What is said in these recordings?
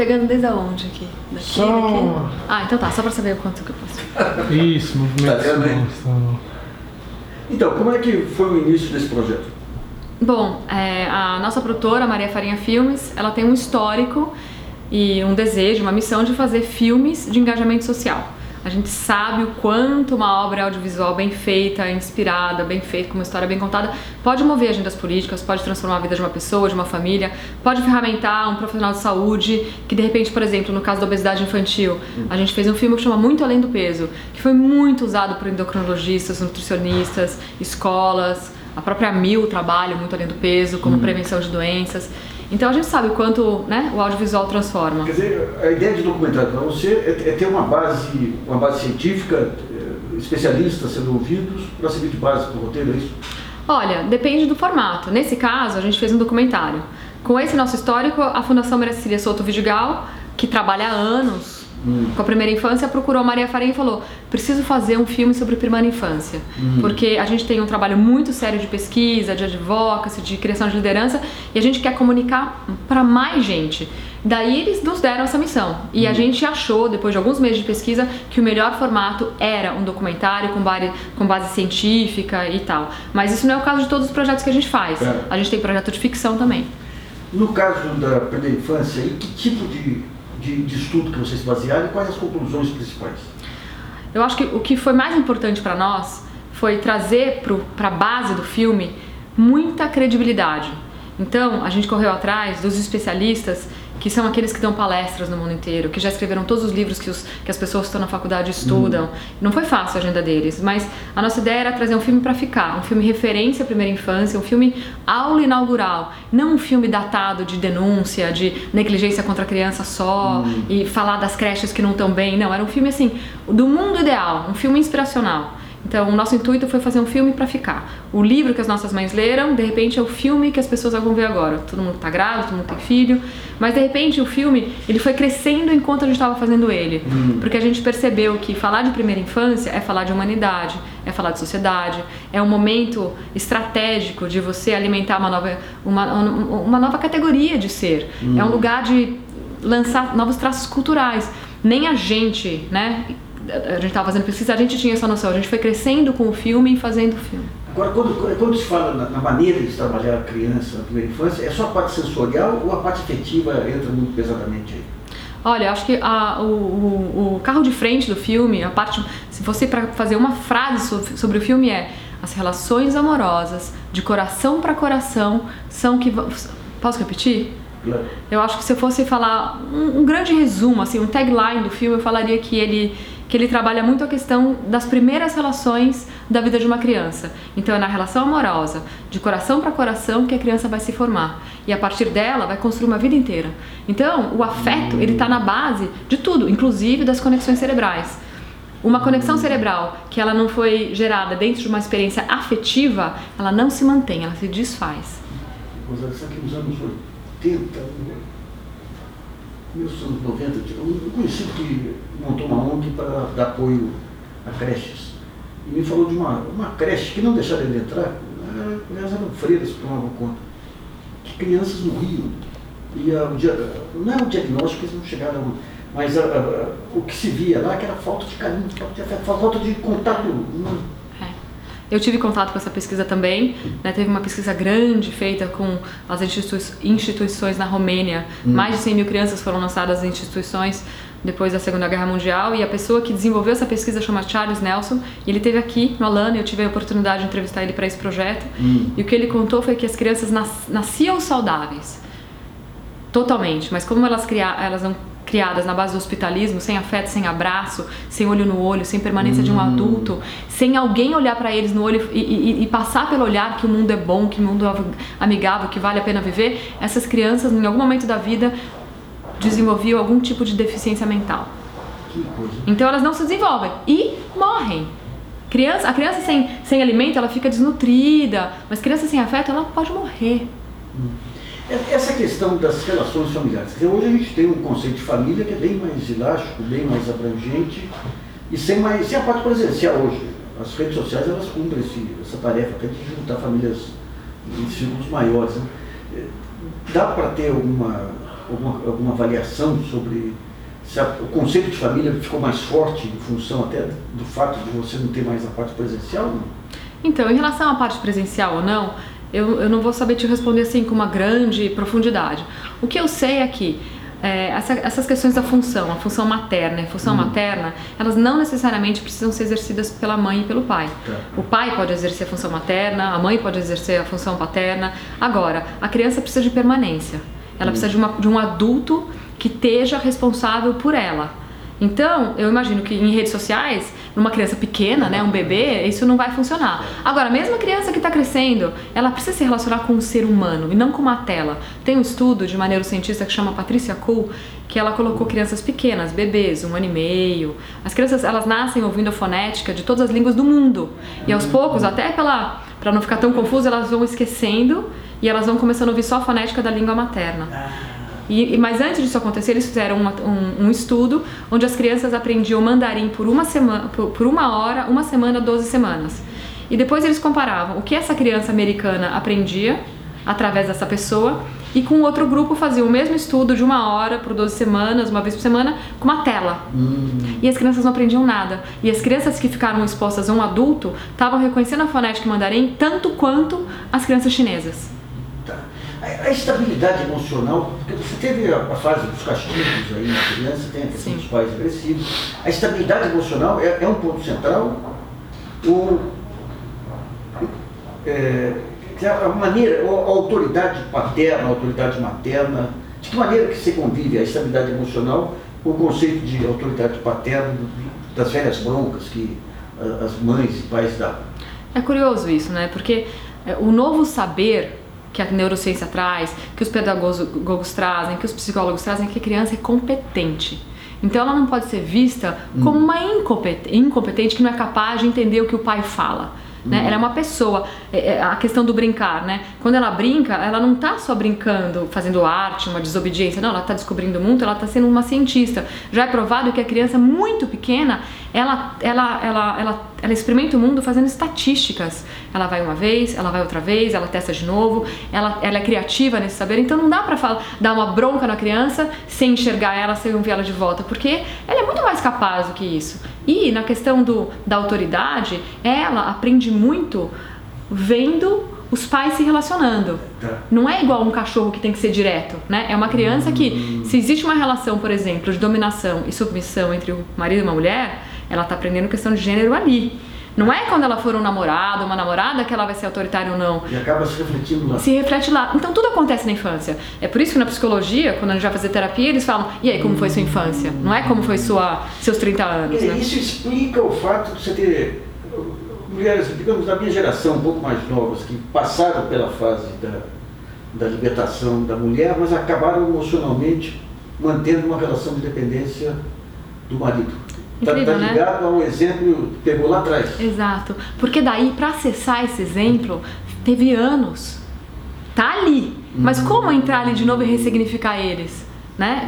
Pegando desde aonde aqui? Daqui, Só... daqui? Ah, então tá, só pra saber o quanto que eu posso. Isso, movimento. Tá vendo, hein? Então, como é que foi o início desse projeto? Bom, a nossa produtora, Maria Farinha Filmes, ela tem um histórico e um desejo, uma missão de fazer filmes de engajamento social. A gente sabe o quanto uma obra audiovisual bem feita, inspirada, bem feita, com uma história bem contada, pode mover agendas políticas, pode transformar a vida de uma pessoa, de uma família, pode ferramentar um profissional de saúde, que de repente, por exemplo, no caso da obesidade infantil, a gente fez um filme que chama Muito Além do Peso, que foi muito usado por endocrinologistas, nutricionistas, escolas, a própria Mil trabalha muito além do peso, como prevenção de doenças. Então a gente sabe o quanto, né, o audiovisual transforma. Quer dizer, a ideia de documentário para você é ter uma base científica, especialistas sendo ouvidos para servir de base para o roteiro, é isso? Olha, depende do formato. Nesse caso, a gente fez um documentário. Com esse nosso histórico, a Fundação Maria Cecília Souto Vidigal, que trabalha há anos com a primeira infância, procurou a Maria Farinha e falou: preciso fazer um filme sobre primeira infância, porque a gente tem um trabalho muito sério de pesquisa, de advocacy, de criação de liderança, e a gente quer comunicar para mais gente. Daí eles nos deram essa missão, e a gente achou, depois de alguns meses de pesquisa, que o melhor formato era um documentário com base científica e tal. Mas isso não é o caso de todos os projetos que a gente faz. A gente tem projeto de ficção também. No caso da primeira infância, e que tipo de estudo que vocês basearam e quais as conclusões principais? Eu acho que o que foi mais importante para nós foi trazer para a base do filme muita credibilidade. Então, a gente correu atrás dos especialistas, que são aqueles que dão palestras no mundo inteiro, que já escreveram todos os livros que as pessoas que estão na faculdade estudam. Não foi fácil a agenda deles, mas a nossa ideia era trazer um filme para ficar, um filme referência à primeira infância, um filme aula inaugural, não um filme datado de denúncia, de negligência contra a criança só, e falar das creches que não estão bem. Não, era um filme assim, do mundo ideal, um filme inspiracional. Então, o nosso intuito foi fazer um filme para ficar. O livro que as nossas mães leram, de repente, é o filme que as pessoas vão ver agora. Todo mundo tá grávido, todo mundo tem filho, mas de repente o filme, ele foi crescendo enquanto a gente estava fazendo ele. Porque a gente percebeu que falar de primeira infância é falar de humanidade, é falar de sociedade, é um momento estratégico de você alimentar uma nova categoria de ser. É um lugar de lançar novos traços culturais. Nem a gente, né? A gente estava fazendo pesquisa, a gente tinha essa noção, a gente foi crescendo com o filme e fazendo o filme. Agora, quando se fala na maneira de trabalhar a criança na primeira infância, é só a parte sensorial ou a parte afetiva entra muito pesadamente aí? Olha, eu acho que o carro de frente do filme, a parte, se você para fazer uma frase sobre o filme as relações amorosas, de coração para coração, são que... Posso repetir? Claro. Eu acho que se eu fosse falar um grande resumo, assim, um tagline do filme, eu falaria que ele trabalha muito a questão das primeiras relações da vida de uma criança. Então é na relação amorosa, de coração para coração, que a criança vai se formar. E a partir dela vai construir uma vida inteira. Então o afeto, ele está na base de tudo, inclusive das conexões cerebrais. Uma conexão cerebral que ela não foi gerada dentro de uma experiência afetiva, ela não se mantém, ela se desfaz. Sabe que nos anos 80, nos anos 90, um conhecido que montou uma ONG para dar apoio a creches. E me falou de uma creche que não deixaram ele entrar, aliás eram freiras que tomavam conta, que crianças morriam. E não é o diagnóstico, eles não chegaram, mas o que se via lá que era falta de carinho, falta de afeto, falta de contato humano. Eu tive contato com essa pesquisa também, né? Teve uma pesquisa grande feita com as instituições na Romênia. Mais de 100 mil crianças foram lançadas às instituições depois da Segunda Guerra Mundial, e a pessoa que desenvolveu essa pesquisa chama Charles Nelson, e ele esteve aqui no Alana, eu tive a oportunidade de entrevistar ele para esse projeto, e o que ele contou foi que as crianças nasciam saudáveis, totalmente, mas como elas não criadas na base do hospitalismo, sem afeto, sem abraço, sem olho no olho, sem permanência de um adulto, sem alguém olhar para eles no olho e passar pelo olhar que o mundo é bom, que o mundo é amigável, que vale a pena viver, essas crianças, em algum momento da vida, desenvolviam algum tipo de deficiência mental. Que coisa. Então elas não se desenvolvem e morrem. A criança sem alimento, ela fica desnutrida, mas criança sem afeto, ela pode morrer. Essa questão das relações familiares, hoje a gente tem um conceito de família que é bem mais elástico, bem mais abrangente e sem a parte presencial hoje. As redes sociais, elas cumprem essa tarefa até de juntar famílias em círculos maiores, né? Dá para ter alguma avaliação sobre se o conceito de família ficou mais forte em função até do fato de você não ter mais a parte presencial? Não? Então, em relação à parte presencial ou não, eu não vou saber te responder assim com uma grande profundidade. O que eu sei é que essas questões da função, a função materna e a função materna, elas não necessariamente precisam ser exercidas pela mãe e pelo pai. Tá. O pai pode exercer a função materna, a mãe pode exercer a função paterna. Agora, a criança precisa de permanência. Ela precisa de um adulto que esteja responsável por ela. Então, eu imagino que em redes sociais, numa criança pequena, né, um bebê, isso não vai funcionar. Agora, mesmo a criança que está crescendo, ela precisa se relacionar com um ser humano e não com uma tela. Tem um estudo de uma neurocientista que chama Patricia Kuhl, que ela colocou crianças pequenas, bebês, 1 ano e meio. As crianças, elas nascem ouvindo a fonética de todas as línguas do mundo. E aos poucos, até para não ficar tão confuso, elas vão esquecendo e elas vão começando a ouvir só a fonética da língua materna. Mas antes disso acontecer, eles fizeram um estudo onde as crianças aprendiam mandarim por uma hora, uma semana, 12 semanas. E depois eles comparavam o que essa criança americana aprendia através dessa pessoa e com outro grupo faziam o mesmo estudo de 1 hora por 12 semanas, uma vez por semana, com uma tela. E as crianças não aprendiam nada. E as crianças que ficaram expostas a um adulto estavam reconhecendo a fonética mandarim tanto quanto as crianças chinesas. A estabilidade emocional, porque você teve a fase dos castigos aí na criança, tem a questão dos pais agressivos. A estabilidade emocional é um ponto central? A maneira, a autoridade paterna, a autoridade materna, de que maneira que você convive a estabilidade emocional com o conceito de autoridade paterna, das velhas broncas que as mães e pais davam? É curioso isso, né? Porque o novo saber que a neurociência traz, que os pedagogos trazem, que os psicólogos trazem, que a criança é competente. Então ela não pode ser vista como uma incompetente que não é capaz de entender o que o pai fala. Né? Ela é uma pessoa, a questão do brincar, né? Quando ela brinca, ela não está só brincando, fazendo arte, uma desobediência, não, ela está descobrindo o mundo, ela está sendo uma cientista. Já é provado que a criança muito pequena, ela experimenta o mundo fazendo estatísticas. Ela vai uma vez, ela vai outra vez, ela testa de novo, ela é criativa nesse saber, então não dá pra dar uma bronca na criança sem enxergar ela, sem ouvir ela de volta, porque ela é muito mais capaz do que isso. E na questão da autoridade, ela aprende muito vendo os pais se relacionando. Não é igual um cachorro que tem que ser direto, né? É uma criança que, se existe uma relação, por exemplo, de dominação e submissão entre um marido e uma mulher, ela está aprendendo questão de gênero ali. Não é quando ela for um namorado, uma namorada, que ela vai ser autoritária ou não. E acaba se refletindo lá. Se reflete lá. Então tudo acontece na infância. É por isso que na psicologia, quando a gente vai fazer terapia, eles falam, e aí, como foi sua infância? Não é como foi seus 30 anos, né? Isso explica o fato de você ter mulheres, digamos, da minha geração, um pouco mais novas, que passaram pela fase da libertação da mulher, mas acabaram emocionalmente mantendo uma relação de dependência do marido. Está ligado, né? A um exemplo que pegou lá atrás. Exato. Porque daí, para acessar esse exemplo, teve anos. Tá ali. Mas como entrar ali de novo e ressignificar eles? Né?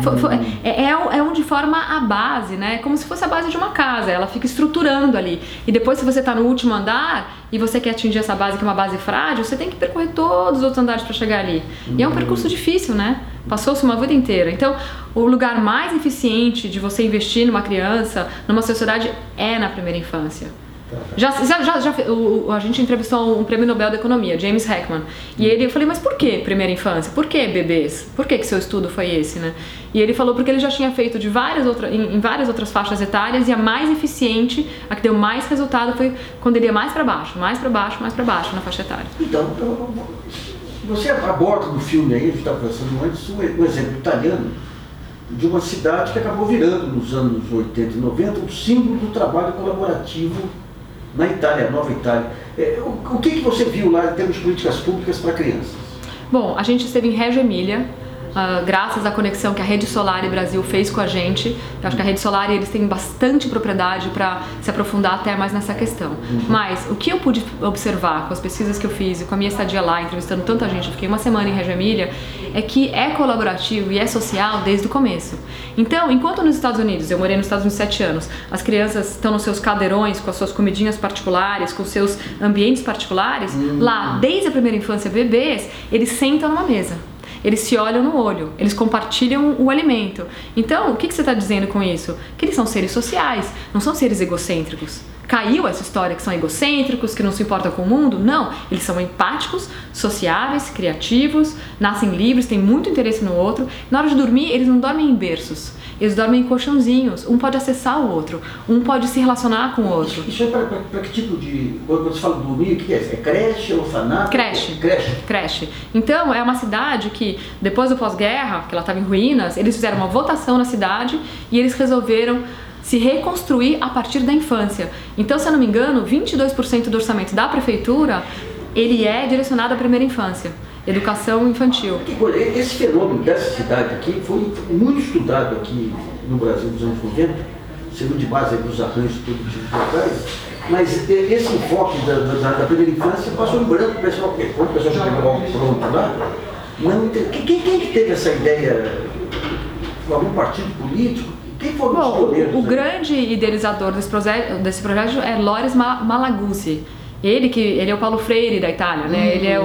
É onde forma a base, né? Como se fosse a base de uma casa. Ela fica estruturando ali. E depois, se você está no último andar e você quer atingir essa base, que é uma base frágil, você tem que percorrer todos os outros andares para chegar ali. E é um percurso difícil, né? Passou-se uma vida inteira. Então, o lugar mais eficiente de você investir numa criança, numa sociedade, é na primeira infância. A gente entrevistou um prêmio Nobel da Economia, James Heckman, e eu falei, mas por que primeira infância? Por que bebês? Por que seu estudo foi esse, né? E ele falou porque ele já tinha feito em várias outras faixas etárias, e a mais eficiente, a que deu mais resultado, foi quando ele ia mais para baixo na faixa etária. Então, você aborda no filme aí, a gente estava pensando antes, um exemplo italiano de uma cidade que acabou virando nos anos 80 e 90 um símbolo do trabalho colaborativo na Itália, a Nova Itália. O que você viu lá em termos de políticas públicas para crianças? Bom, a gente esteve em Reggio Emília, graças à conexão que a Rede Solari Brasil fez com a gente. Eu acho que a Rede Solari, eles têm bastante propriedade para se aprofundar até mais nessa questão. Mas o que eu pude observar com as pesquisas que eu fiz e com a minha estadia lá, entrevistando tanta gente, eu fiquei uma semana em Reggio Emília, é que é colaborativo e é social desde o começo. Então, enquanto nos Estados Unidos, eu morei nos Estados Unidos 7 anos, as crianças estão nos seus cadeirões, com as suas comidinhas particulares, com seus ambientes particulares, lá, desde a primeira infância, bebês, eles sentam numa mesa. eles se olham no olho, eles compartilham o alimento. Então, o que você está dizendo com isso? Que eles são seres sociais, não são seres egocêntricos. Caiu essa história que são egocêntricos, que não se importam com o mundo? Não, eles são empáticos, sociáveis, criativos, nascem livres, têm muito interesse no outro. Na hora de dormir, eles não dormem em berços, eles dormem em colchãozinhos. Um pode acessar o outro, um pode se relacionar com o outro. Isso é para que tipo de... Quando você fala dormir, o que é? É creche, orfanato? Creche. Então, é uma cidade que, depois do pós-guerra, que ela estava em ruínas, eles fizeram uma votação na cidade e eles resolveram se reconstruir a partir da infância. Então, se eu não me engano, 22% do orçamento da prefeitura, ele é direcionado à primeira infância, educação infantil. Esse fenômeno dessa cidade aqui foi muito estudado aqui no Brasil nos anos 90, sendo de base dos arranjos produtivos locais, mas esse enfoque da primeira infância passou em branco, o pessoal já pegou algo pronto lá. Quem que teve essa ideia? Algum partido político? Bom, o grande idealizador desse projeto é Loris Malaguzzi. Ele é o Paulo Freire da Itália, né? Ele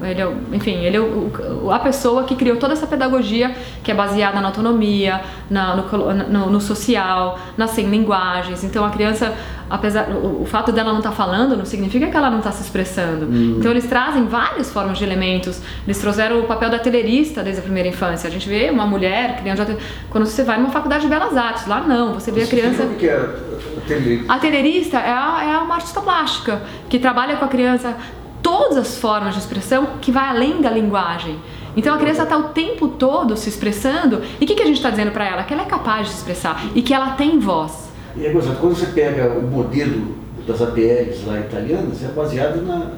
é a pessoa que criou toda essa pedagogia que é baseada na autonomia, no social, nas 100 linguagens. Então a criança, o fato dela não estar falando não significa que ela não está se expressando. Então eles trazem várias formas de elementos. Eles trouxeram o papel da atelierista desde a primeira infância. A gente vê uma mulher criando, quando você vai numa faculdade de belas artes, lá não, você vê a criança... O que é a atelierista é uma artista plástica que trabalha com a criança todas as formas de expressão que vai além da linguagem. Então a criança está o tempo todo se expressando. E o que a gente está dizendo para ela? Que ela é capaz de se expressar e que ela tem voz. E é gozado, quando você pega o modelo das APLs lá italianas, é baseado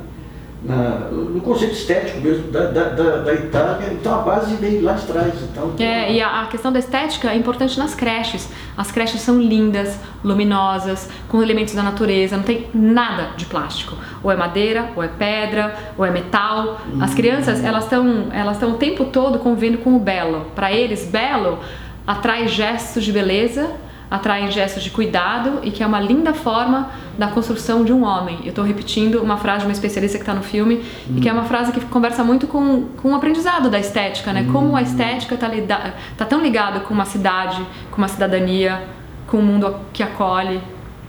no conceito estético mesmo da Itália, então a base vem lá de trás. Então, e a questão da estética é importante nas creches. As creches são lindas, luminosas, com elementos da natureza, não tem nada de plástico. Ou é madeira, ou é pedra, ou é metal. As crianças, elas estão o tempo todo convivendo com o belo. Para eles, belo atrai gestos de beleza, atraem gestos de cuidado e que é uma linda forma da construção de um homem. Eu estou repetindo uma frase de uma especialista que está no filme e que é uma frase que conversa muito com o aprendizado da estética, né? Como a estética está tão ligada com uma cidade, com uma cidadania, com um mundo que acolhe.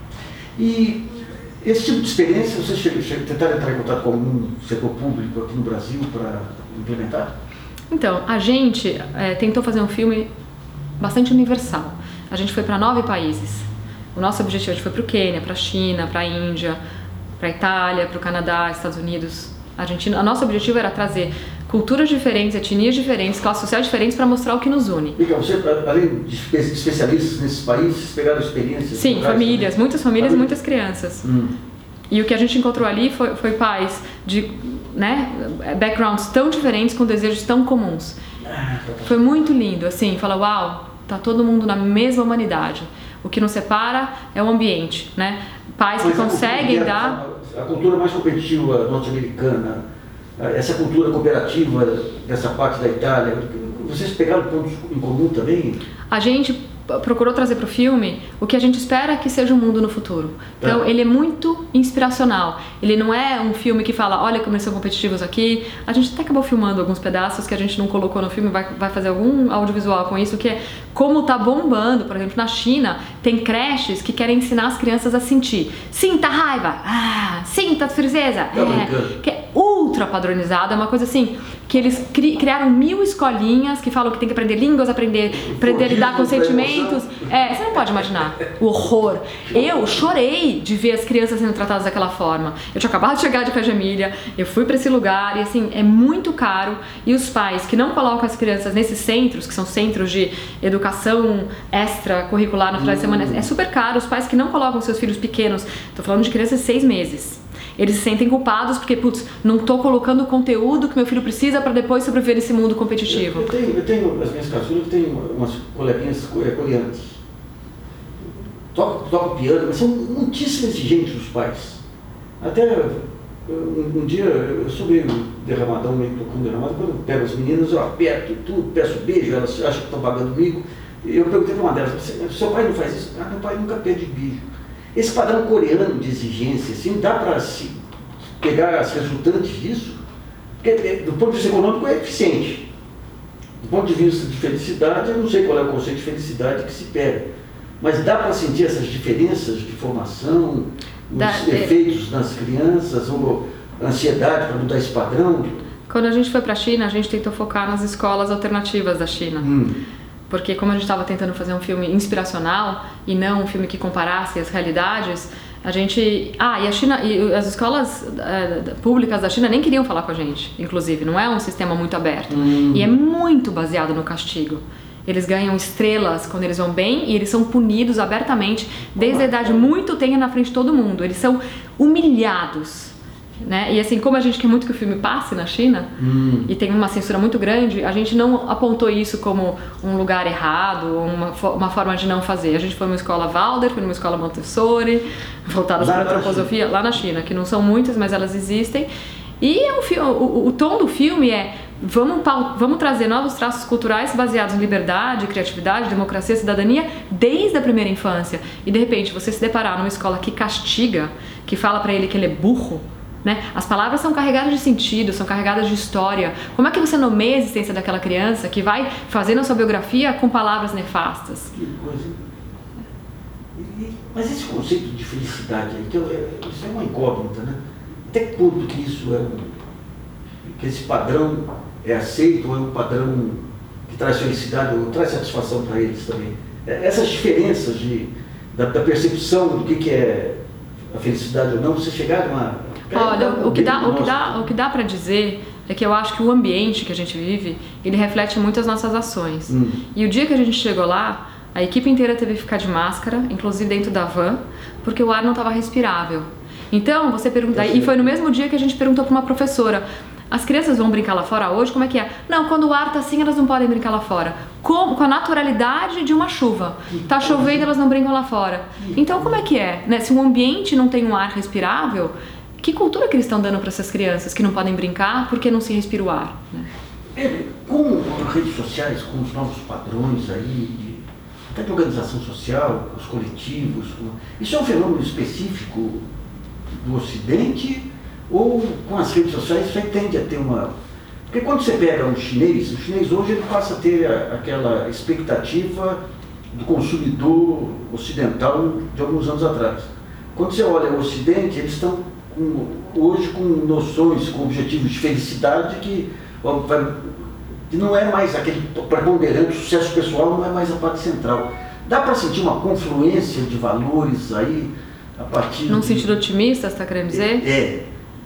E esse tipo de experiência, vocês tentaram entrar em contato com algum setor público aqui no Brasil para implementar? Então, a gente tentou fazer um filme bastante universal. A gente foi para 9 países. O nosso objetivo, a gente foi para o Quênia, para a China, para a Índia, para a Itália, para o Canadá, Estados Unidos, Argentina. O nosso objetivo era trazer culturas diferentes, etnias diferentes, classes sociais diferentes para mostrar o que nos une. Miguel, você, além de especialistas nesses países, vocês pegaram experiências? Sim, famílias, também? Muitas famílias e muitas crianças. E o que a gente encontrou ali foi pais de backgrounds tão diferentes com desejos tão comuns. Foi muito lindo, assim, falar, uau, tá todo mundo na mesma humanidade. O que nos separa é o ambiente, né? Pais que conseguem dar... A cultura mais competitiva norte-americana, essa cultura cooperativa dessa parte da Itália, vocês pegaram pontos em comum também? A gente procurou trazer para o filme o que a gente espera que seja o mundo no futuro. Então, ele é muito inspiracional. Ele não é um filme que fala, olha como eles são competitivos aqui. A gente até acabou filmando alguns pedaços que a gente não colocou no filme, vai fazer algum audiovisual com isso, que é como tá bombando. Por exemplo, na China, tem creches que querem ensinar as crianças a sentir. Sinta a raiva, sinta a tristeza. Que é ultra padronizado, é uma coisa assim, que eles criaram 1000 escolinhas que falam que tem que aprender línguas, aprender a lidar com sentimentos. Você não pode imaginar o horror. Eu chorei de ver as crianças sendo tratadas daquela forma. Eu tinha acabado de chegar de Cajamilha, eu fui para esse lugar e assim, é muito caro. E os pais que não colocam as crianças nesses centros, que são centros de educação extracurricular no final de semana, é super caro. Os pais que não colocam seus filhos pequenos, tô falando de crianças de 6 meses. Eles se sentem culpados porque, não tô colocando o conteúdo que meu filho precisa para depois sobreviver nesse mundo competitivo. Eu tenho as minhas caçulas, eu tenho umas coleguinhas coreanas. Tocam piano, mas são muitíssimo exigentes os pais. Até um dia eu sou meio derramadão, meio tocando derramado, quando eu pego as meninas, eu aperto tudo, peço beijo, elas acham que estão pagando comigo. Eu perguntei para uma delas, seu pai não faz isso? Meu pai nunca pede beijo. Esse padrão coreano de exigência, assim, dá para se pegar as resultantes disso? Porque, do ponto de vista econômico, é eficiente. Do ponto de vista de felicidade, eu não sei qual é o conceito de felicidade que se pega, mas dá para sentir essas diferenças de formação, os efeitos nas crianças, ou ansiedade para mudar esse padrão? Quando a gente foi para a China, a gente tentou focar nas escolas alternativas da China. Porque como a gente estava tentando fazer um filme inspiracional e não um filme que comparasse as realidades, a gente... e a China, e as escolas públicas da China nem queriam falar com a gente, inclusive, não é um sistema muito aberto. E é muito baseado no castigo. Eles ganham estrelas quando eles vão bem e eles são punidos abertamente desde a idade muito tenra na frente de todo mundo. Eles são humilhados. Né? E assim, como a gente quer muito que o filme passe na China e tem uma censura muito grande, a gente não apontou isso como um lugar errado, uma forma de não fazer. A gente foi numa escola Waldorf, foi numa escola Montessori, voltadas para a antroposofia, lá na China, que não são muitas, mas elas existem. E o tom do filme é: vamos trazer novos traços culturais baseados em liberdade, criatividade, democracia, cidadania desde a primeira infância. E de repente você se deparar numa escola que castiga, que fala para ele que ele é burro, né? As palavras são carregadas de sentido, são carregadas de história. Como é que você nomeia a existência daquela criança que vai fazendo a sua biografia com palavras nefastas? Que coisa. Mas esse conceito de felicidade aí, isso é uma incógnita, né? Até que ponto que isso que esse padrão é aceito, ou é um padrão que traz felicidade ou traz satisfação para eles também? Essas diferenças da percepção do que é a felicidade ou não, você chegaram a... Olha, o que dá para dizer é que eu acho que o ambiente que a gente vive, ele reflete muito as nossas ações. E o dia que a gente chegou lá, a equipe inteira teve que ficar de máscara, inclusive dentro da van, porque o ar não estava respirável. Então, você pergunta, e foi no mesmo dia que a gente perguntou para uma professora: as crianças vão brincar lá fora hoje? Como é que é? Não, quando o ar tá assim, elas não podem brincar lá fora. Com a naturalidade de uma chuva. Tá chovendo, elas não brincam lá fora. Então, como é que é? Né? Se o ambiente não tem um ar respirável, que cultura que eles estão dando para essas crianças que não podem brincar porque não se respira o ar? Né? Com as redes sociais, com os novos padrões aí, até de organização social, os coletivos, isso é um fenômeno específico do Ocidente, ou com as redes sociais isso aí tende a ter uma... Porque quando você pega o chinês hoje ele passa a ter aquela expectativa do consumidor ocidental de alguns anos atrás. Quando você olha o Ocidente, eles estão hoje com noções, com objetivos de felicidade que não é mais aquele preponderante, o sucesso pessoal não é mais a parte central. Dá para sentir uma confluência de valores aí, a partir... Num sentido otimista, você está querendo dizer?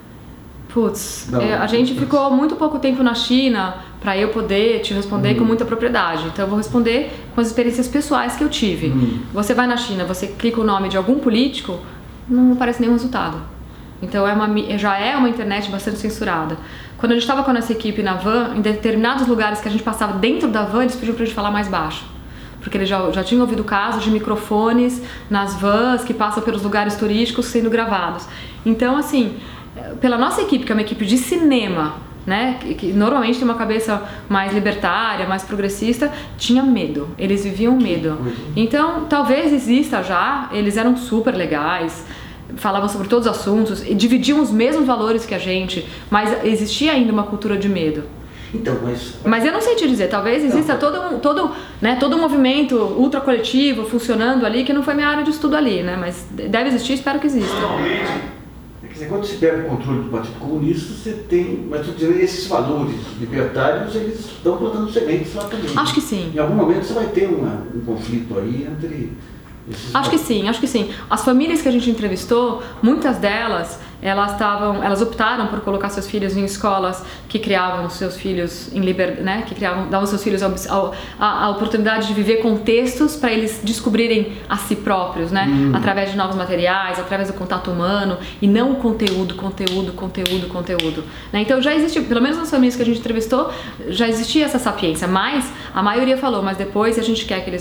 Putz, a gente ficou muito pouco tempo na China para eu poder te responder com muita propriedade. Então eu vou responder com as experiências pessoais que eu tive. Você vai na China, você clica o nome de algum político, não aparece nenhum resultado. Então já é uma internet bastante censurada. Quando a gente estava com a nossa equipe na van, em determinados lugares que a gente passava dentro da van, eles pediam pra gente falar mais baixo. Porque eles já tinham ouvido casos de microfones nas vans que passam pelos lugares turísticos sendo gravados. Então, assim, pela nossa equipe, que é uma equipe de cinema, né, que normalmente tem uma cabeça mais libertária, mais progressista, tinha medo. Eles viviam medo. Então, talvez exista já, eles eram super legais, falavam sobre todos os assuntos, e dividiam os mesmos valores que a gente, mas existia ainda uma cultura de medo. Então, mas eu não sei te dizer, talvez exista todo um movimento ultracoletivo funcionando ali, que não foi minha área de estudo ali, né? Mas deve existir, espero que exista. Quer dizer, quando você pega o controle do Partido Comunista, você tem, mas esses valores libertários, eles estão plantando sementes lá também. Acho que sim. Em algum momento você vai ter um conflito aí entre... Acho que sim. As famílias que a gente entrevistou, muitas delas, elas optaram por colocar seus filhos em escolas que criavam seus filhos em liberdade, né? Davam seus filhos a oportunidade de viver contextos para eles descobrirem a si próprios, né? Através de novos materiais, através do contato humano, e não o conteúdo. Né? Então já existe, pelo menos nas famílias que a gente entrevistou, já existia essa sapiência, mas a maioria falou, mas depois a gente quer que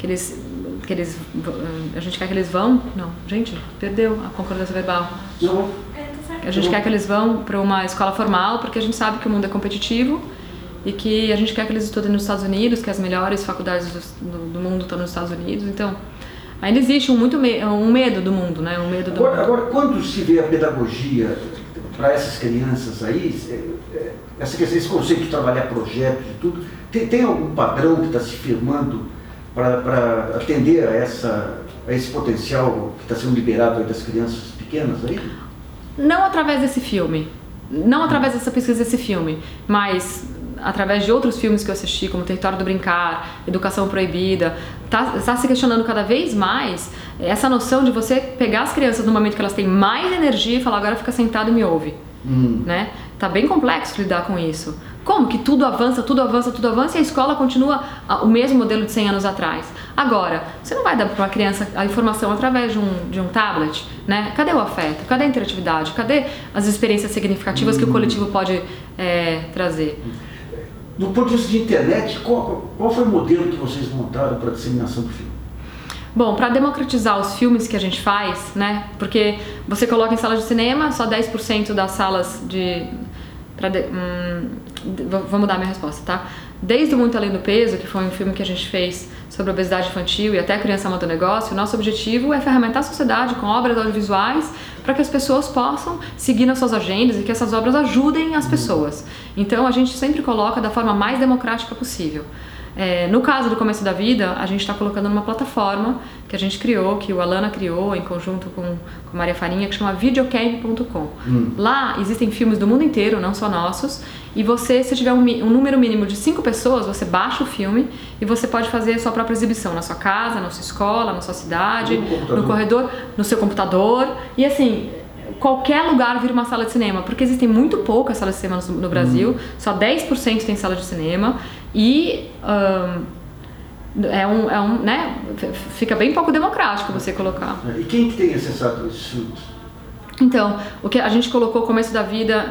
eles vão... Não, gente, perdeu a concordância verbal. Não. A gente quer que eles vão para uma escola formal, porque a gente sabe que o mundo é competitivo e que a gente quer que eles estudem nos Estados Unidos, que as melhores faculdades do mundo estão nos Estados Unidos. Então, ainda existe um medo do mundo, né? Agora, quando se vê a pedagogia, para essas crianças aí, esse conceito de trabalhar projetos e tudo, tem algum padrão que está se firmando para atender a esse potencial que está sendo liberado aí das crianças pequenas aí? Não através desse filme, não através dessa pesquisa desse filme, mas através de outros filmes que eu assisti, como Território do Brincar, Educação Proibida, tá se questionando cada vez mais essa noção de você pegar as crianças no momento que elas têm mais energia e falar, agora fica sentado e me ouve. Né? Tá bem complexo lidar com isso. Como que tudo avança e a escola continua o mesmo modelo de 100 anos atrás? Agora, você não vai dar para uma criança a informação através de um tablet, né? Cadê o afeto? Cadê a interatividade? Cadê as experiências significativas que o coletivo pode trazer? Do ponto de vista de internet, qual foi o modelo que vocês montaram para a disseminação do filme? Bom, para democratizar os filmes que a gente faz, né? Porque você coloca em salas de cinema, só 10% das salas vou mudar a minha resposta, tá? Desde o Muito Além do Peso, que foi um filme que a gente fez sobre obesidade infantil e até a criança monta negócio, o nosso objetivo é ferramentar a sociedade com obras audiovisuais para que as pessoas possam seguir nas suas agendas e que essas obras ajudem as pessoas. Então a gente sempre coloca da forma mais democrática possível. No caso do Começo da Vida, a gente está colocando numa plataforma que a gente criou, que o Alana criou em conjunto com Maria Farinha, que chama videocamp.com. Lá existem filmes do mundo inteiro, não só nossos, e você, se tiver um número mínimo de 5 pessoas, você baixa o filme e você pode fazer a sua própria exibição na sua casa, na sua escola, na sua cidade, no corredor, no seu computador, e assim, qualquer lugar vira uma sala de cinema, porque existem muito poucas salas de cinema no Brasil, só 10% tem sala de cinema, e né, fica bem pouco democrático você colocar. E quem que tem acessado a esses filmes? Então, o que a gente colocou o Começo da Vida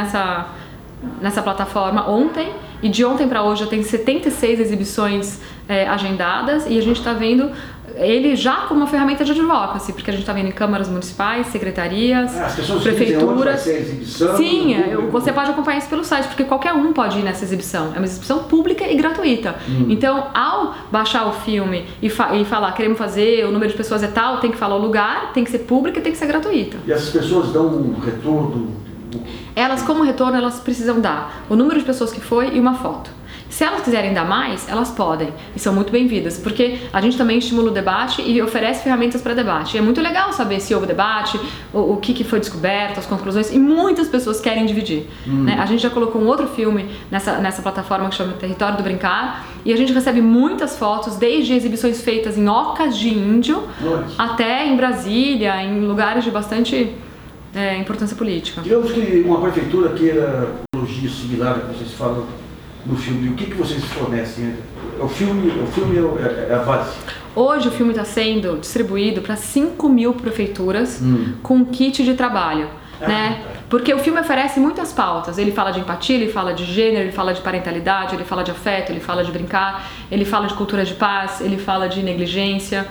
nessa plataforma ontem, e de ontem para hoje já tem 76 exibições agendadas, e a gente está vendo ele já como uma ferramenta de advocacy, porque a gente está vendo em câmaras municipais, secretarias, prefeituras. Sim, você pode acompanhar isso pelo site, porque qualquer um pode ir nessa exibição. É uma exibição pública e gratuita. Então, ao baixar o filme e falar, queremos fazer, o número de pessoas é tal, tem que falar o lugar, tem que ser pública e tem que ser gratuita. E essas pessoas dão um retorno? Elas, como retorno, elas precisam dar o número de pessoas que foi e uma foto. Se elas quiserem dar mais, elas podem, e são muito bem-vindas, porque a gente também estimula o debate e oferece ferramentas para debate. E é muito legal saber se houve debate, o que foi descoberto, as conclusões, e muitas pessoas querem dividir. Né? A gente já colocou um outro filme nessa plataforma que chama Território do Brincar, e a gente recebe muitas fotos, desde exibições feitas em ocas de índio, até em Brasília, em lugares de bastante importância política. Digamos que uma prefeitura queira elogio similar a que vocês falam no filme, o que vocês fornecem? O filme é a base? Hoje o filme está sendo distribuído para 5.000 prefeituras com kit de trabalho. Né? Porque o filme oferece muitas pautas. Ele fala de empatia, ele fala de gênero, ele fala de parentalidade, ele fala de afeto, ele fala de brincar, ele fala de cultura de paz, ele fala de negligência.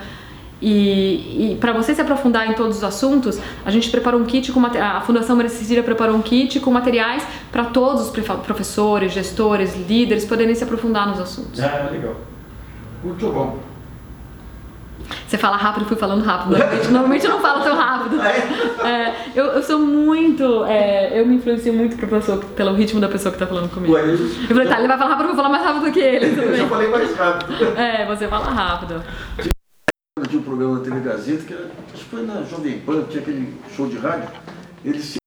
E para você se aprofundar em todos os assuntos, a gente preparou um kit a Fundação Maria Cecília preparou um kit com materiais para todos os professores, gestores, líderes poderem se aprofundar nos assuntos. Legal. Muito bom. Você fala rápido, fui falando rápido. Normalmente eu não falo tão rápido. Eu sou muito. Eu me influencio muito pelo ritmo da pessoa que está falando comigo. Eu falei, tá, ele vai falar rápido, eu vou falar mais rápido do que ele. Eu já falei mais rápido. Você fala rápido. Tinha um programa na TV Gazeta, acho que foi na Jovem Pan, tinha aquele show de rádio, eles